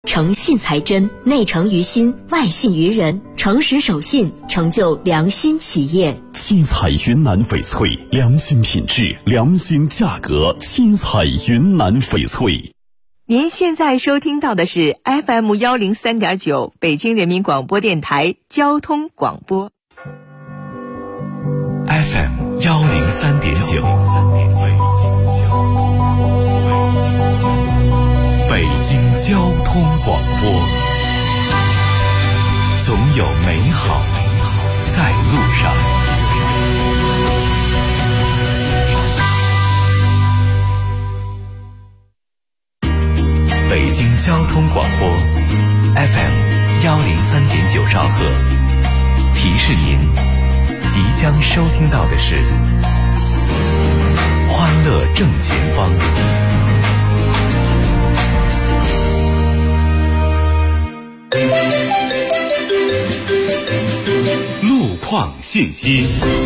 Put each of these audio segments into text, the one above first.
诚信才真，内诚于心，外信于人，诚实守信，成就良心企业。 新彩云南翡翠，良心品质，良心价格。新彩云南翡翠。 您现在收听到的是 FM103.9 北京人民广播电台交通广播。 FM103.9 北京交通广播，总有美好在路上。北京交通广播 FM103.9 兆赫，提示您即将收听到的是欢乐正前方。路况信息。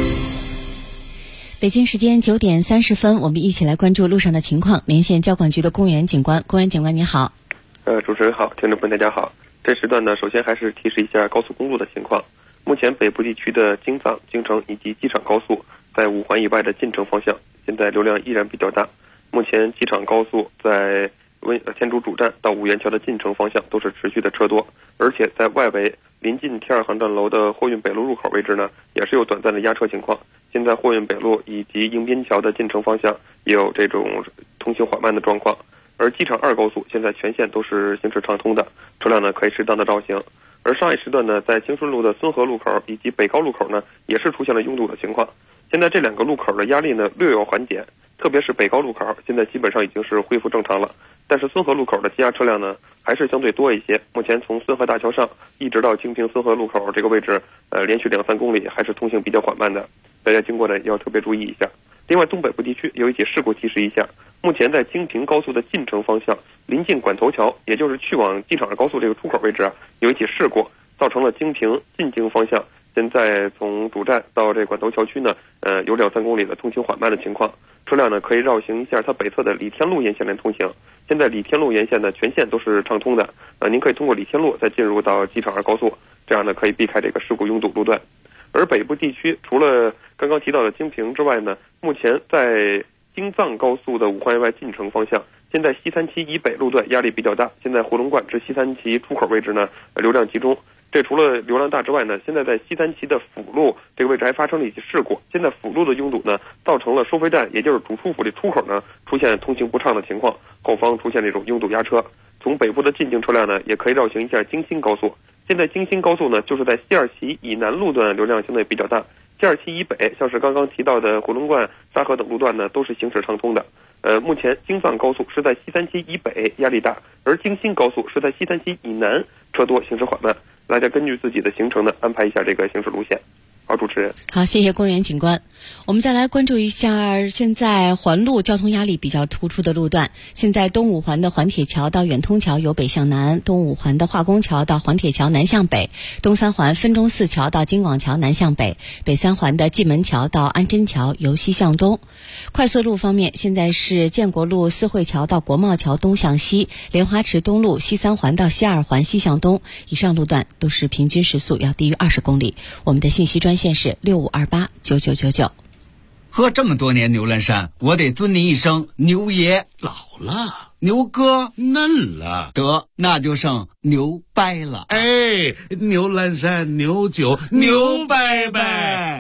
北京时间9点30分，我们一起来关注路上的情况。连线交管局的公园警官，公园警官你好。 主持人好，听众朋友大家好。这时段呢，首先还是提示一下高速公路的情况。目前北部地区的京藏、京承以及机场高速在5环以外的进城方向，现在流量依然比较大。目前机场高速在天竺主站到五元桥的进城方向都是持续的车多，而且在外围临近T2航站楼的货运北路入口位置呢，也是有短暂的压车情况。现在货运北路以及迎宾桥的进城方向也有这种通行缓慢的状况。而机场2高速现在全线都是行驶畅通的，车辆呢可以适当的绕行。而上一时段呢，在京顺路的孙河路口以及北高路口呢，也是出现了拥堵的情况。现在这2个路口的压力呢略有缓解，特别是北高路口现在基本上已经是恢复正常了。但是孙河路口的积压车辆呢还是相对多一些，目前从孙河大桥上一直到京平孙河路口这个位置连续2-3公里还是通行比较缓慢的，大家经过呢要特别注意一下。另外东北部地区有一起事故提示一下，目前在京平高速的进城方向临近管头桥，也就是去往机场的高速这个出口位置有一起事故，造成了京平进京方向现在从主站到这管头桥区呢有2-3公里的通行缓慢的情况，车辆呢可以绕行一下它北侧的李天路沿线来通行。现在李天路沿线呢全线都是畅通的，您可以通过李天路再进入到机场2高速，这样呢可以避开这个事故拥堵路段。而北部地区除了刚刚提到的京平之外呢，目前在京藏高速的5环以外进城方向，现在西三旗以北路段压力比较大，现在回龙观至西三旗出口位置呢流量集中。这除了流量大之外呢，现在在西三旗的辅路这个位置还发生了一起事故，现在辅路的拥堵呢造成了收费站也就是主出府的出口呢出现通行不畅的情况，后方出现这种拥堵压车。从北部的进京车辆呢也可以绕行一下京新高速，现在京新高速呢就是在西二旗以南路段流量相对比较大，西二旗以北像是刚刚提到的回龙观、沙河等路段呢都是行驶畅通的。目前京藏高速是在西三旗以北压力大，而京新高速是在西三旗以南车多行驶缓慢，大家根据自己的行程呢安排一下这个行驶路线。好，主持人。 好，谢谢公园警官。我们再来关注一下现在环路交通压力比较突出的路段。现在东五环的环铁桥到远通桥由北向南，东五环的化工桥到环铁桥南向北，东三环分钟寺桥到京广桥南向北，北三环的蓟门桥到安贞桥由西向东。快速路方面，现在是建国路四惠桥到国贸桥东向西，莲花池东路西三环到西二环西向东，以上路段都是平均时速要低于20公里。我们的信息专线是65289999。 喝这么多年牛栏山，我得尊您一声牛爷。 老了， 牛哥嫩了， 得那就剩牛掰了。 哎，牛栏山牛酒牛掰掰。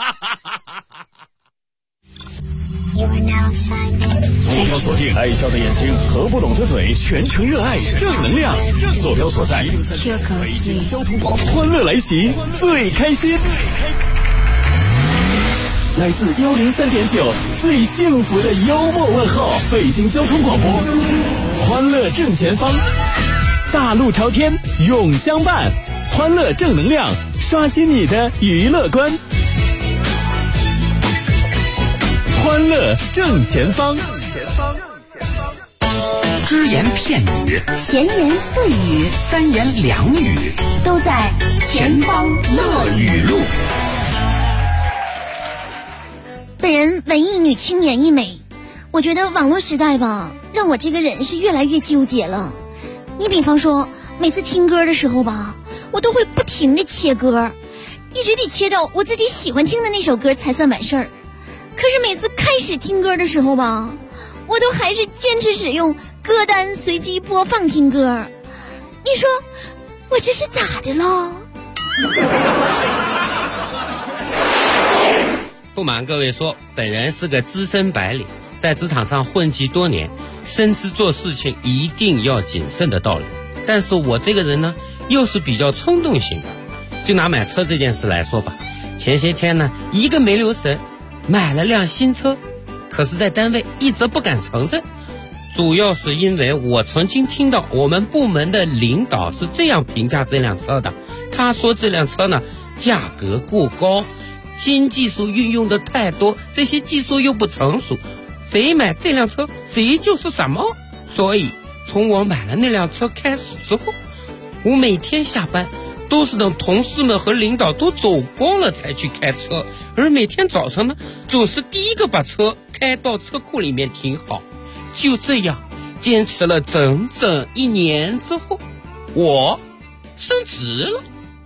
坐标锁定爱笑的眼睛和不懂的嘴，全程热爱正能量。坐标所在北京交通广播，欢乐来袭最开心。来自103.9最幸福的幽默问候，北京交通广播，欢乐正前方，大路朝天永相伴，欢乐正能量，刷新你的娱乐观。欢乐正前方， 只言片语， 闲言碎语， 三言两语， 都在前方乐语录。 本人文艺女青年一枚，我觉得网络时代吧，让我这个人是越来越纠结了。 你比方说每次听歌的时候吧，我都会不停地切歌，一直得切到我自己喜欢听的那首歌才算完事儿。可是每次开始听歌的时候吧，我都还是坚持使用歌单随机播放听歌。你说我这是咋的了？ 不瞒各位说，本人是个资深白领，在职场上混迹多年，深知做事情一定要谨慎的道理。但是我这个人呢，又是比较冲动型的。就拿买车这件事来说吧，前些天呢，一个没留神买了辆新车，可是在单位一直不敢承认，主要是因为我曾经听到我们部门的领导是这样评价这辆车的，他说这辆车呢，价格过高，新技术运用的太多，这些技术又不成熟，谁买这辆车谁就是什么。所以从我买了那辆车开始之后，我每天下班都是等同事们和领导都走光了才去开车，而每天早上呢，总是第一个把车开到车库里面停好。就这样坚持了整整1年之后，我升职了。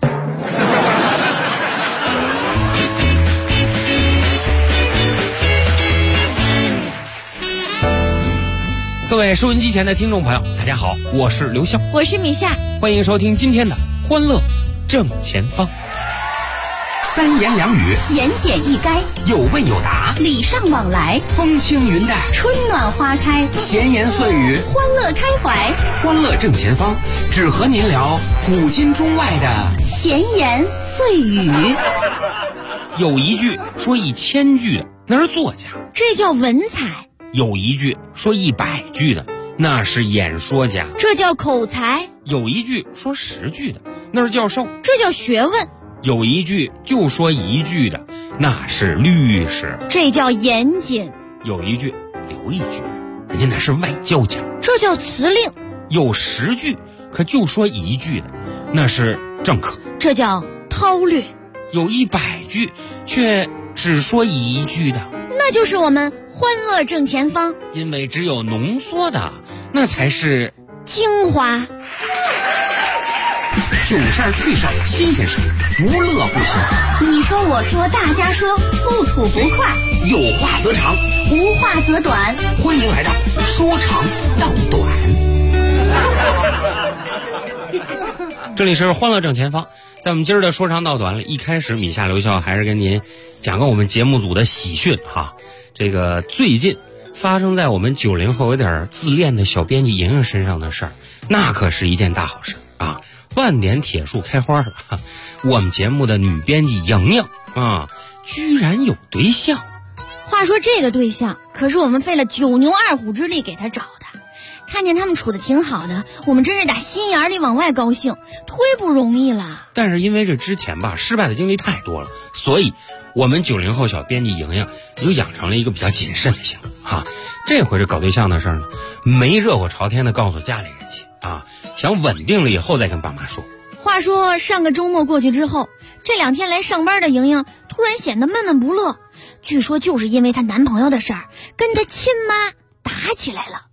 各位收音机前的听众朋友，大家好，我是刘笑， 我是米夏， 欢迎收听今天的欢乐正前方。 三言两语， 言简意赅， 有问有答， 礼尚往来， 风轻云淡， 春暖花开， 闲言碎语， 欢乐开怀。 欢乐正前方，只和您聊古今中外的闲言碎语。 有一句说1000句的，那是作家， 这叫文采。 有一句说100句的，那是演说家， 这叫口才。 有一句说10句的，那是教授， 这叫学问。 有一句就说1句的，那是律师， 这叫严谨。 有一句留1句的，人家那是外交家， 这叫辞令。 有10句可就说1句的，那是政客， 这叫韬略。 有100句却只说1句的， 那就是我们欢乐正前方。 因为只有浓缩的，那才是精华。 囧事儿趣事儿新鲜事儿，无乐不休。 你说我说大家说，不吐不快， 有话则长， 无话则短。 欢迎来到说长道短。 这里是欢乐正前方，在我们今儿的说长道短里，一开始米夏刘笑还是跟您讲个我们节目组的喜讯哈。这个最近发生在我们90后有点自恋的小编辑莹莹身上的事儿，那可是一件大好事啊！万年铁树开花了，我们节目的女编辑莹莹啊，居然有对象。 话说这个对象可是我们费了9牛2虎之力给他找的，看见他们处的挺好的，我们真是打心眼里往外高兴，忒不容易了。 但是因为这之前吧，失败的经历太多了，所以我们90后小编辑莹莹又养成了一个比较谨慎的性格哈。这回这搞对象的事儿呢，没热火朝天的告诉家里人去啊，想稳定了以后再跟爸妈说。 话说上个周末过去之后，这2天来上班的莹莹突然显得闷闷不乐，据说就是因为她男朋友的事儿跟她亲妈打起来了。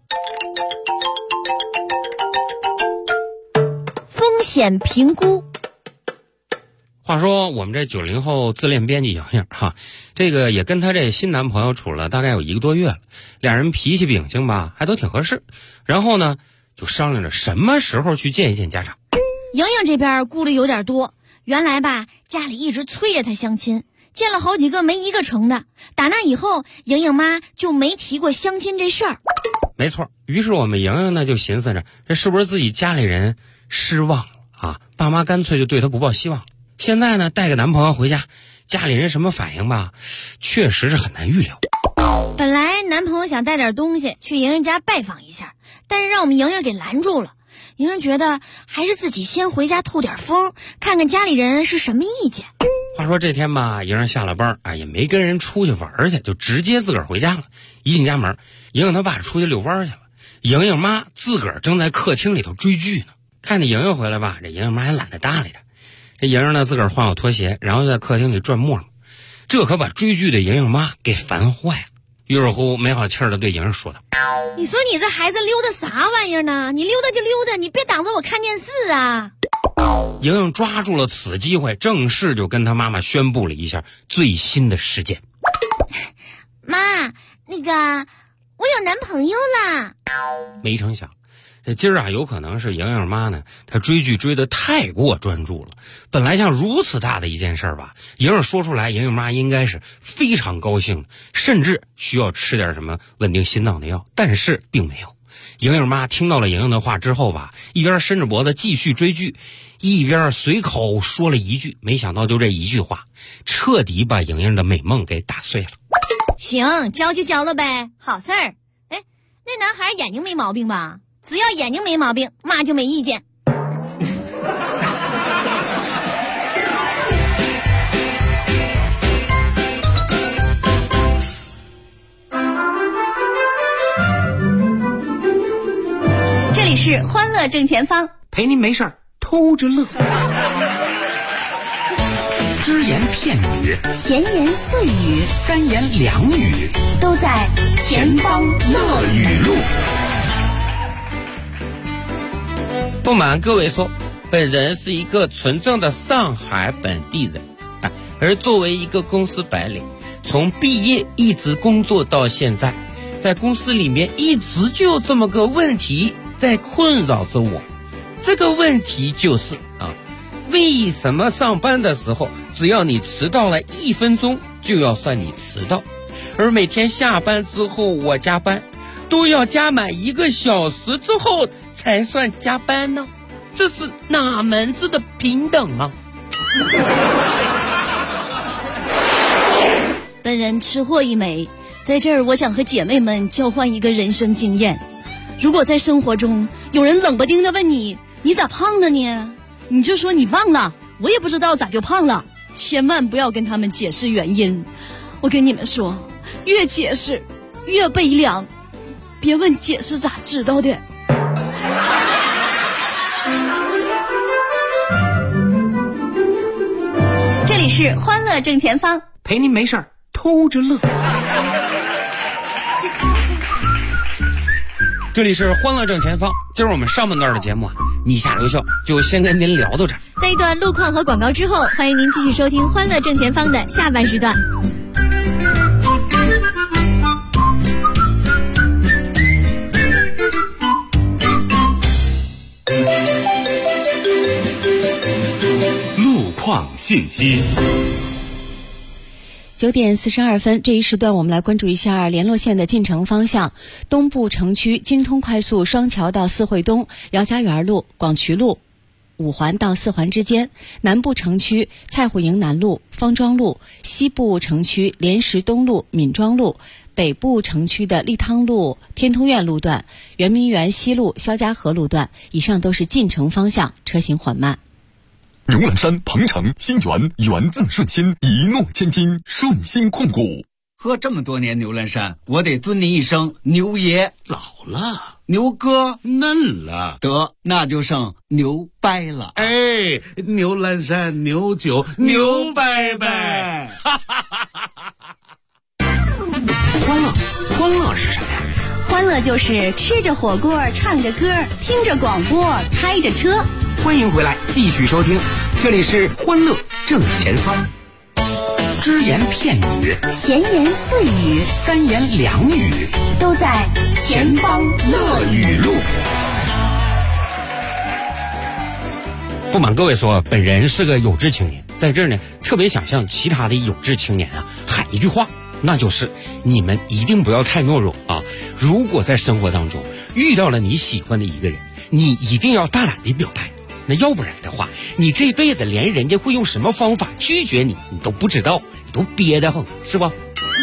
风险评估。 话说我们这90后自恋编辑莹莹哈，这个也跟她这新男朋友处了大概有1个多月了，俩人脾气秉性吧还都挺合适，然后呢就商量着什么时候去见一见家长。 莹莹这边顾虑有点多，原来吧家里一直催着她相亲，见了好几个没一个成的，打那以后莹莹妈就没提过相亲这事儿。 没错，于是我们莹莹呢就寻思着，这是不是自己家里人失望了啊？爸妈干脆就对她不抱希望。现在呢带个男朋友回家，家里人什么反应吧，确实是很难预料。 本来男朋友想带点东西去莹莹家拜访一下，但是让我们莹莹给拦住了。莹莹觉得还是自己先回家透点风，看看家里人是什么意见。 话说这天吧，莹莹下了班啊，也没跟人出去玩去，就直接自个儿回家了。一进家门，莹莹她爸出去遛弯去了，莹莹妈自个儿正在客厅里头追剧呢。看见莹莹回来吧，这莹莹妈还懒得搭理她。这莹莹呢自个儿换好拖鞋，然后在客厅里转磨磨，这可把追剧的莹莹妈给烦坏了。 于是乎没好气儿的对莹说道：“ 你说你这孩子溜达啥玩意儿呢？你溜达就溜达，你别挡着我看电视啊！” 莹莹抓住了此机会，正式就跟她妈妈宣布了一下最新的事件。 妈，那个我有男朋友啦！ 没成想，这今儿啊，有可能是莹莹妈呢，她追剧追得太过专注了。本来像如此大的一件事吧，莹莹说出来，莹莹妈应该是非常高兴的，甚至需要吃点什么稳定心脏的药，但是并没有。莹莹妈听到了莹莹的话之后吧，一边伸着脖子继续追剧，一边随口说了一句，没想到就这一句话，彻底把莹莹的美梦给打碎了。 行，交就交了呗，好事儿。哎，那男孩眼睛没毛病吧？只要眼睛没毛病，妈就没意见。这里是欢乐正前方， 陪您没事儿偷着乐。只言片语， 闲言碎语， 三言两语， 都在前方乐语录。 不瞒各位说，本人是一个纯正的上海本地人啊，而作为一个公司白领，从毕业一直工作到现在，在公司里面一直就有这么个问题在困扰着我。这个问题就是为什么上班的时候只要你迟到了1分钟就要算你迟到，而每天下班之后我加班都要加满1个小时之后才算加班呢？这是哪门子的平等啊？ 本人吃货一枚，在这儿我想和姐妹们交换一个人生经验。如果在生活中有人冷不丁的问你咋胖了呢？你就说你忘了，我也不知道咋就胖了，千万不要跟他们解释原因。我跟你们说，越解释越悲凉，别问解释咋知道的。这里是欢乐正前方， 陪您没事儿偷着乐。 这里是欢乐正前方，今儿我们上半段的节目你下留校就先跟您聊到这儿。 在一段路况和广告之后，欢迎您继续收听欢乐正前方的下半时段。 路况信息。 9点42分，这一时段我们来关注一下联络线的进城方向。东部城区京通快速双桥到四惠东、姚家园路、广渠路、5环到4环之间；南部城区蔡虎营南路、方庄路；西部城区莲石东路、闵庄路；北部城区的利汤路、天通苑路段、圆明园西路、肖家河路段，以上都是进城方向，车行缓慢。 牛栏山、鹏城、新源，源自顺心，一诺千金，顺心控股。 喝这么多年牛栏山，我得尊您一声牛爷。 老了， 牛哥嫩了， 得那就剩牛掰了。 哎，牛栏山牛酒牛掰掰。 欢乐是什么呀？ 欢乐就是吃着火锅，唱着歌，听着广播，开着车。 欢迎回来，继续收听，这里是欢乐正前方。只言片语， 闲言碎语， 三言两语， 都在前方乐语录。 不瞒各位说，本人是个有志青年，在这儿呢，特别想向其他的有志青年喊一句话，那就是你们一定不要太懦弱啊！如果在生活当中遇到了你喜欢的一个人，你一定要大胆地表白。那要不然的话，你这辈子连人家会用什么方法拒绝你都不知道，你都憋得很，是吧？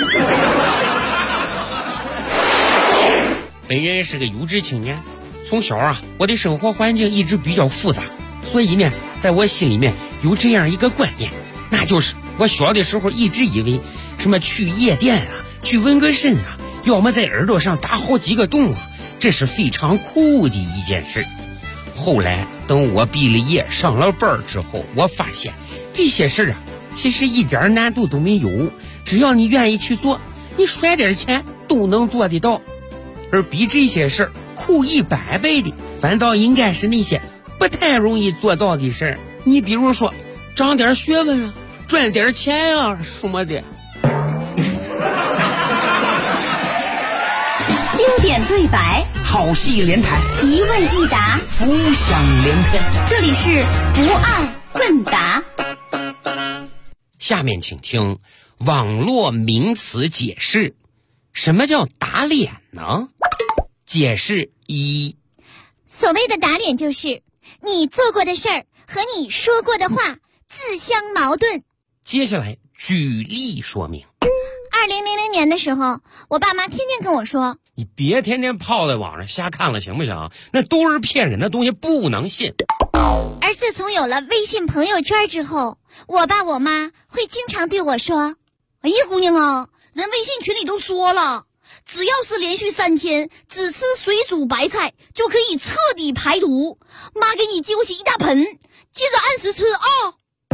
本人是个有志青年，从小我的生活环境一直比较复杂，所以呢，在我心里面有这样一个观念，那就是我小的时候一直以为什么去夜店去纹个身要么在耳朵上打好几个洞这是非常酷的一件事。后来等我毕了业上了班之后，我发现这些事其实一点难度都没有，只要你愿意去做， 你甩点钱都能做得到。而比这些事儿苦100倍的，反倒应该是那些不太容易做到的事儿。你比如说长点学问啊，赚点钱啊什么的。 经典对白， 好戏连台， 一问一答， 浮想联翩。 这里是不二问答。 下面请听网络名词解释。什么叫打脸呢？解释1： 所谓的打脸就是你做过的事儿和你说过的话自相矛盾。 接下来举例说明。 2000年的时候，我爸妈天天跟我说， 你别天天泡在网上瞎看了行不行？那都是骗人的东西，不能信。 而自从有了微信朋友圈之后，我爸我妈会经常对我说，哎呀姑娘啊，人微信群里都说了，只要是连续3天只吃水煮白菜就可以彻底排毒，妈给你揪起一大盆，接着按时吃啊。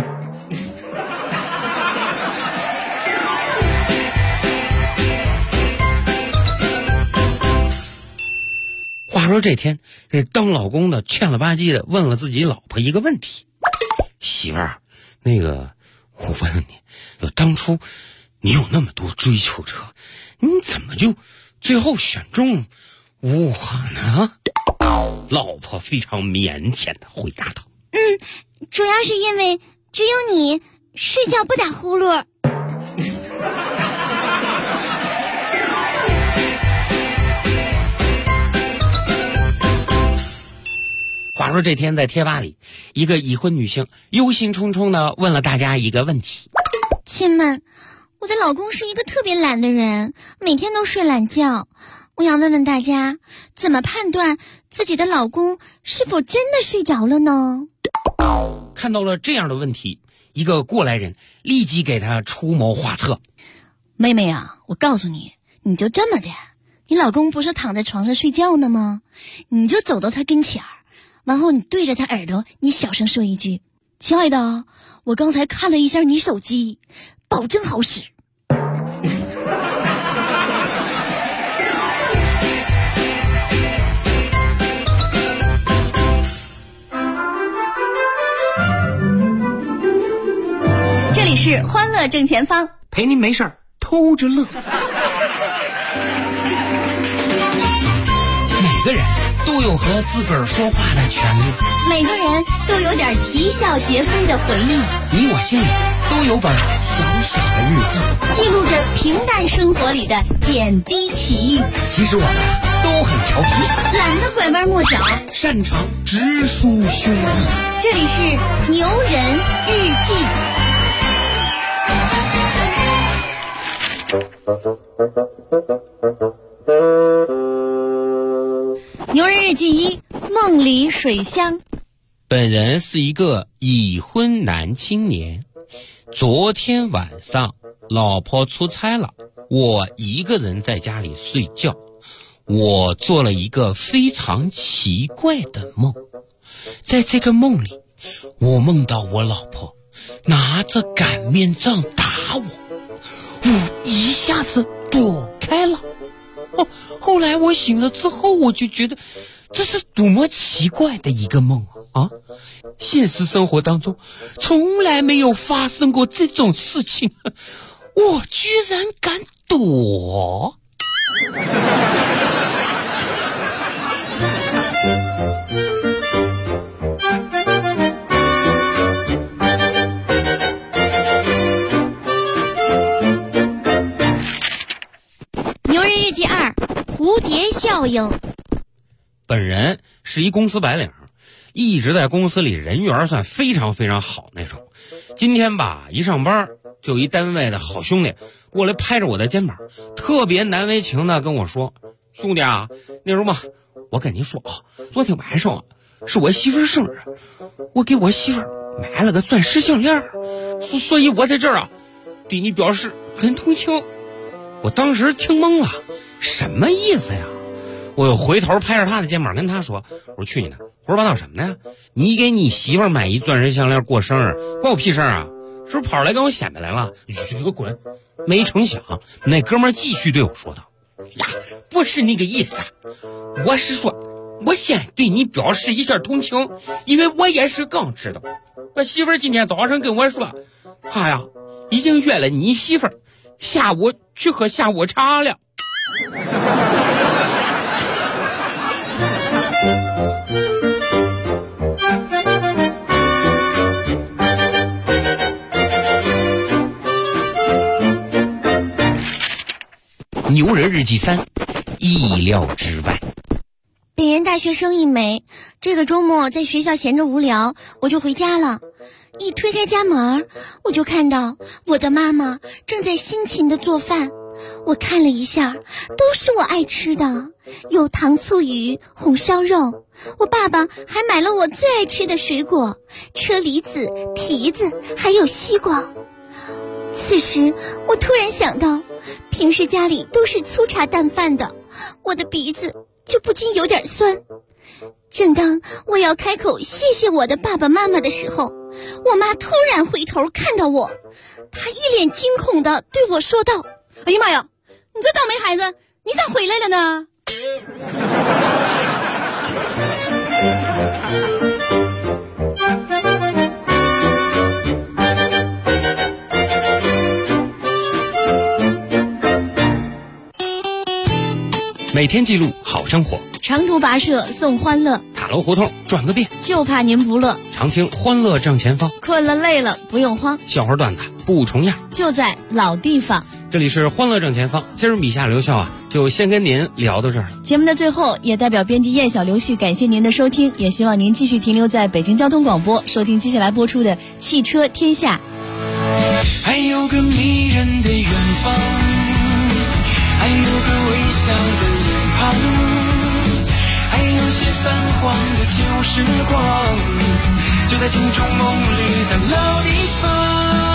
话说这天，这当老公的欠了吧唧的问了自己老婆一个问题：媳妇儿，那个我问问你，当初你有那么多追求者，你怎么就最后选中我呢？老婆非常腼腆的回答道： 主要是因为只有你睡觉不打呼噜。 话说这天在贴吧里，一个已婚女性忧心忡忡地问了大家一个问题： 亲们，我的老公是一个特别懒的人，每天都睡懒觉。我想问问大家，怎么判断自己的老公是否真的睡着了呢？ 看到了这样的问题，一个过来人立即给他出谋划策： 妹妹啊，我告诉你，你就这么的，你老公不是躺在床上睡觉呢吗？你就走到他跟前儿，然后你对着他耳朵，你小声说一句：亲爱的，我刚才看了一下你手机，保证好使。 这里是欢乐正前方， 陪您没事儿偷着乐。 每个人都有和自个儿说话的权利， 每个人都有点啼笑皆非的回忆， 你我心里都有本小小的日记， 记录着平淡生活里的点滴奇遇。 其实我们都很调皮， 懒得拐弯抹角， 擅长直抒胸臆。 这里是牛人日记。牛人日记1：梦里水乡。 本人是一个已婚男青年，昨天晚上老婆出差了，我一个人在家里睡觉。我做了一个非常奇怪的梦，在这个梦里，我梦到我老婆拿着擀面杖打我，我一下子躲开了。后来我醒了之后，我就觉得这是多么奇怪的一个梦啊！现实生活当中从来没有发生过这种事情，我居然敢躲。 牛人日记2：蝴蝶效应。 本人是一公司白领，一直在公司里人缘算非常非常好那种。今天吧，一上班就一单位的好兄弟过来拍着我的肩膀，特别难为情的跟我说：兄弟啊，那什么，我跟你说啊，昨天晚上是我媳妇儿生日，我给我媳妇儿买了个钻石项链，所以我在这儿啊对你表示很同情。我当时听懵了，什么意思呀？我又回头拍着他的肩膀跟他说：我说去你的，胡说八道什么呢？你给你媳妇儿买一钻石项链过生日，关我屁事啊？是不是跑出来跟我显摆来了？你滚！ 没成想那哥们儿继续对我说道：呀，不是那个意思啊，我是说我先对你表示一下同情，因为我也是刚知道，我媳妇儿今天早上跟我说，她呀已经约了你媳妇儿下午去喝下午茶了。牛人日记3，意料之外。 北人大学生一枚，这个周末在学校闲着无聊，我就回家了。一推开家门，我就看到我的妈妈正在辛勤地做饭。我看了一下，都是我爱吃的，有糖醋鱼、红烧肉。我爸爸还买了我最爱吃的水果，车厘子、提子，还有西瓜。此时我突然想到，平时家里都是粗茶淡饭的，我的鼻子就不禁有点酸。正当我要开口谢谢我的爸爸妈妈的时候，我妈突然回头看到我，她一脸惊恐地对我说道：哎呀妈呀，你这倒霉孩子，你咋回来了呢？ 每天记录好生活， 长途跋涉送欢乐， 塔楼胡同转个遍， 就怕您不乐。 常听欢乐正前方， 困了累了不用慌， 笑话段子不重样， 就在老地方。 这里是欢乐正前方，今儿米夏刘笑就先跟您聊到这儿了。 节目的最后，也代表编辑燕小刘旭感谢您的收听，也希望您继续停留在北京交通广播，收听接下来播出的汽车天下。 还有个迷人的远方，还有个微笑的脸庞，还有些泛黄的旧时光，就在心中梦里的老地方。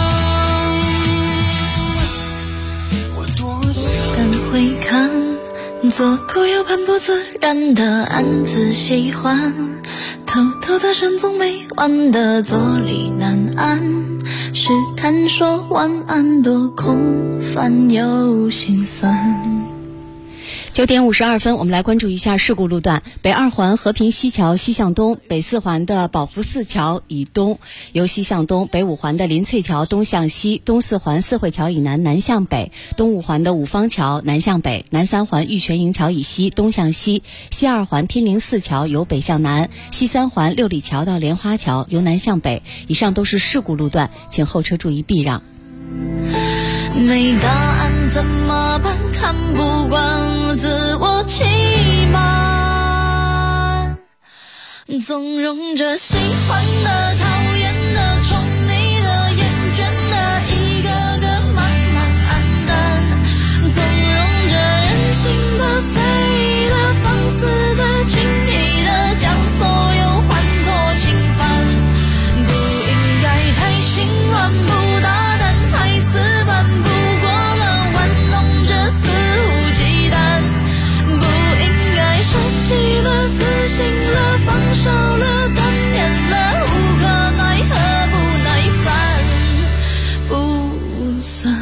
我多想敢回看，左顾右盼不自然的暗自喜欢，偷偷在深总没完的坐立难安，试探说晚安多空泛又心酸。 9点52分，我们来关注一下事故路段。北2环和平西桥西向东，北4环的宝福寺桥以东由西向东，北5环的林翠桥东向西，东4环四惠桥以南南向北，东5环的五方桥南向北，南3环玉泉营桥以西东向西，西2环天宁寺桥由北向南，西3环六里桥到莲花桥由南向北。以上都是事故路段，请后车注意避让。 没答案怎么办？看不惯自我欺瞒，纵容着喜欢的、讨厌的、宠你的、厌倦的，一个个慢慢黯淡，纵容着任性的、随的、放肆的、轻易的，将所有欢脱侵犯。不应该太心软，不大胆，太死板，不过了玩弄着肆无忌惮，不应该舍弃了、死心了、放手了、断念了，无可奈何不耐烦不算。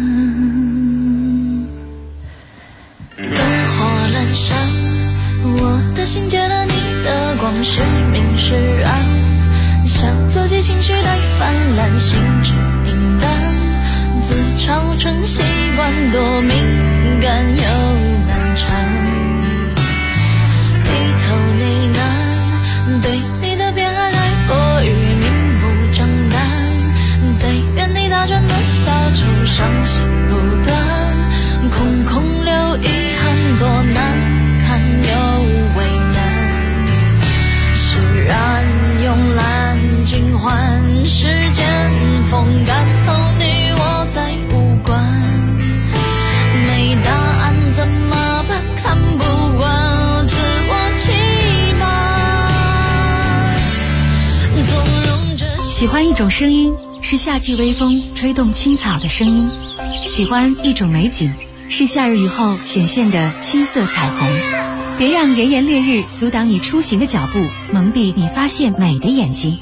灯火阑珊，我的心借了你的光，是明是暗，想自己情绪太泛滥，心智明淡，自嘲成习惯，多敏感又难缠，低头呢喃，对你的偏爱太过于明目张胆，在原地打转的小丑，伤心不断，空空留遗憾，多难看又为难，释然慵懒尽欢，时间风干后你我再无关，没答案怎么办？看不惯自我欺瞒，纵容着。 喜欢一种声音，是夏季微风吹动青草的声音；喜欢一种美景，是夏日雨后显现的青色彩虹。别让炎炎烈日阻挡你出行的脚步，蒙蔽你发现美的眼睛。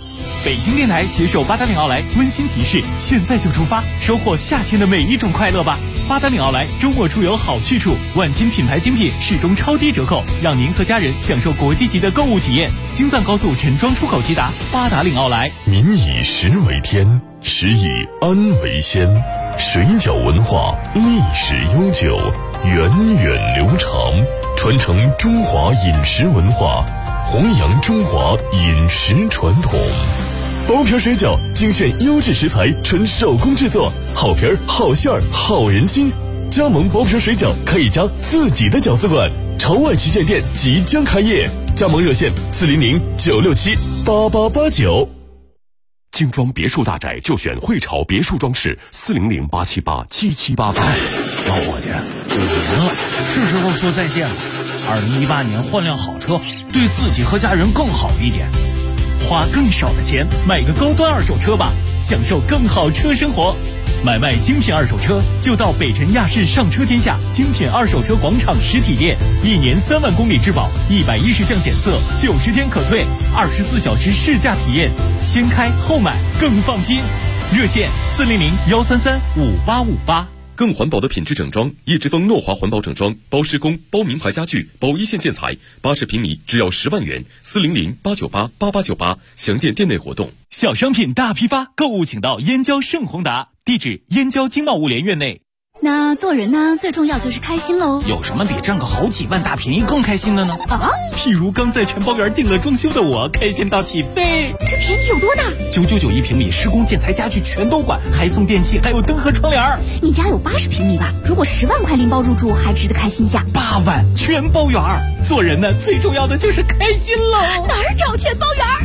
北京电台携手八达岭奥莱温馨提示：现在就出发，收获夏天的每一种快乐吧！八达岭奥莱周末出游好去处，万千品牌精品始终超低折扣，让您和家人享受国际级的购物体验。京藏高速陈庄出口直达八达岭奥莱。 民以食为天，食以安为先。水饺文化历史悠久，源远流长，传承中华饮食文化，弘扬中华饮食传统。包皮水饺精选优质食材，纯手工制作，好皮儿、好馅儿、好人心。加盟包皮水饺，开一家自己的饺子馆。朝外旗舰店即将开业，加盟热线400-967-8889。 精装别墅大宅就选汇潮别墅装饰，400-878-7788。 老伙计，是时候说再见了。2018年换辆好车，对自己和家人更好一点。 花更少的钱买个高端二手车吧，享受更好车生活。买卖精品二手车就到北辰亚市上车天下精品二手车广场实体店，1年3万公里质保，110项检测，90天可退，24小时试驾体验，先开后买更放心。热线400-133-5858。 更环保的品质整装，叶之峰诺华环保整装，包施工、包名牌家具、包一线建材，80平米只要10万元，400-898-8898，详见店内活动。 小商品大批发，购物请到燕郊盛宏达，地址燕郊经贸物联院内。 那做人呢，最重要就是开心喽。 有什么比挣个好几万大便宜更开心的呢？ 啊， 譬如刚在全包园订了装修的我，开心到起飞。 这便宜有多大 ？999一平米，施工建材家具全都管，还送电器，还有灯和窗帘。 你家有80平米吧？如果10万块拎包入住，还值得开心下。 8万全包园。做人呢，最重要的就是开心喽。 哪儿找全包园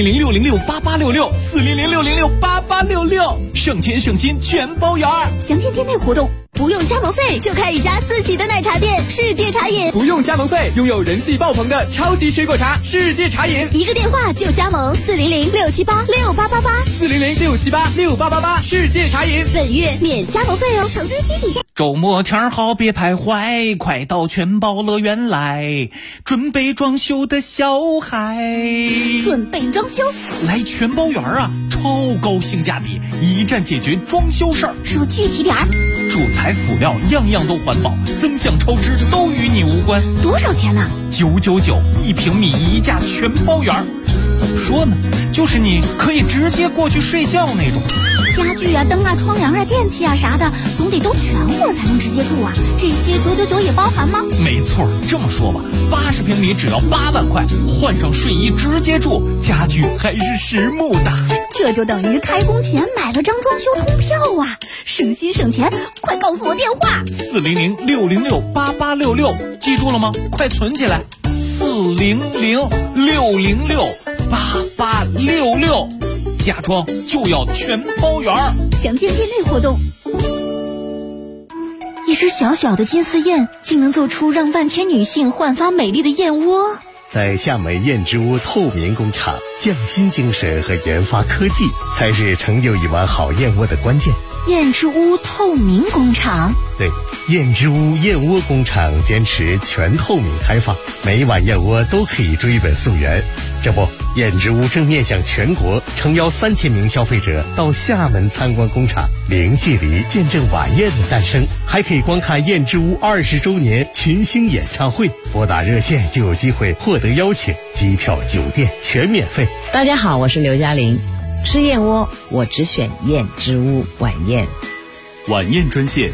？400-606-8866，400-606-8866，省钱省心全包园。 详见店内活动。不用加盟费就开一家自己的奶茶店，世界茶饮。 不用加盟费，拥有人气爆棚的超级水果茶，世界茶饮。 一个电话就加盟，400-678-6888，400-678-6888， 世界茶饮。 本月免加盟费哦，投资需体现。 周末天好别徘徊，快到全包乐园来，准备装修的小孩。 准备装修？ 来全包园啊，超高性价比，一站解决装修事儿。 说具体点儿。 主材辅料样样都环保，增项超支都与你无关。 多少钱呢 ？9991平米1价全包园。怎么说呢？就是你可以直接过去睡觉那种。 家具啊、灯啊、窗帘啊、电器啊啥的，总得都全乎了才能直接住啊。这些999也包含吗？ 没错，这么说吧，80平米只要8万块，换上睡衣直接住，家具还是实木的。 这就等于开工前买了张装修通票啊，省心省钱！快告诉我电话 ，400-606-8866，记住了吗？快存起来，400-606-8866，家装就要全包园。 详见店内活动。一只小小的金丝燕，竟能做出让万千女性焕发美丽的燕窝。 在厦门燕之屋透明工厂，匠心精神和研发科技才是成就一碗好燕窝的关键。 燕之屋透明工厂， 对，燕之屋燕窝工厂坚持全透明开放，每一碗燕窝都可以追本溯源。这不，燕之屋正面向全国诚邀3000名消费者到厦门参观工厂，零距离见证晚宴的诞生，还可以观看燕之屋20周年群星演唱会。拨打热线就有机会获得邀请，机票、酒店全免费。 大家好，我是刘嘉玲。吃燕窝，我只选燕之屋晚宴。 晚宴专线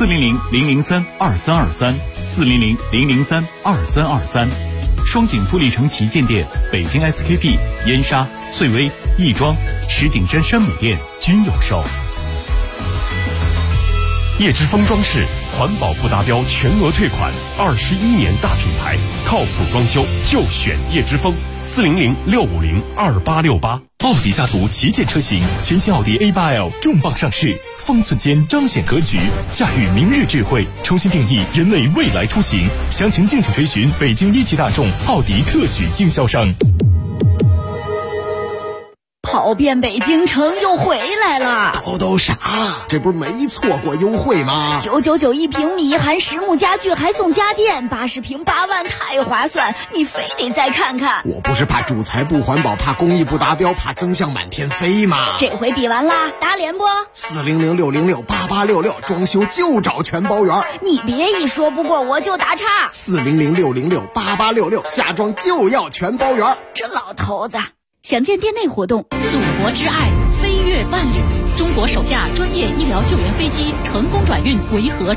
400-003-2323，400-003-2323。双井富力城旗舰店、北京 SKP、燕莎、翠微、亦庄、石景山山姆店均有售。 叶之峰装饰，环保不达标全额退款，21年大品牌，靠谱装修就选叶之峰。400-650-2868。奥迪家族旗舰车型，全新奥迪 A8L 重磅上市，方寸间彰显格局，驾驭明日智慧，重新定义人类未来出行。详情敬请垂询北京1汽大众奥迪特许经销商。 跑遍北京城又回来了。 都啥？这不是没错过优惠吗 ？999一平米，含实木家具还送家电，80平8万，太划算！你非得再看看。 我不是怕主材不环保，怕工艺不达标，怕增项满天飞吗？ 这回比完啦，打脸不？400-606-8866，装修就找全包圆。你别一说不过我就打岔。 400-606-8866，家装就要全包圆。 这老头子。详见店内活动。 祖国之爱，飞越万里。中国首架专业医疗救援飞机成功转运维和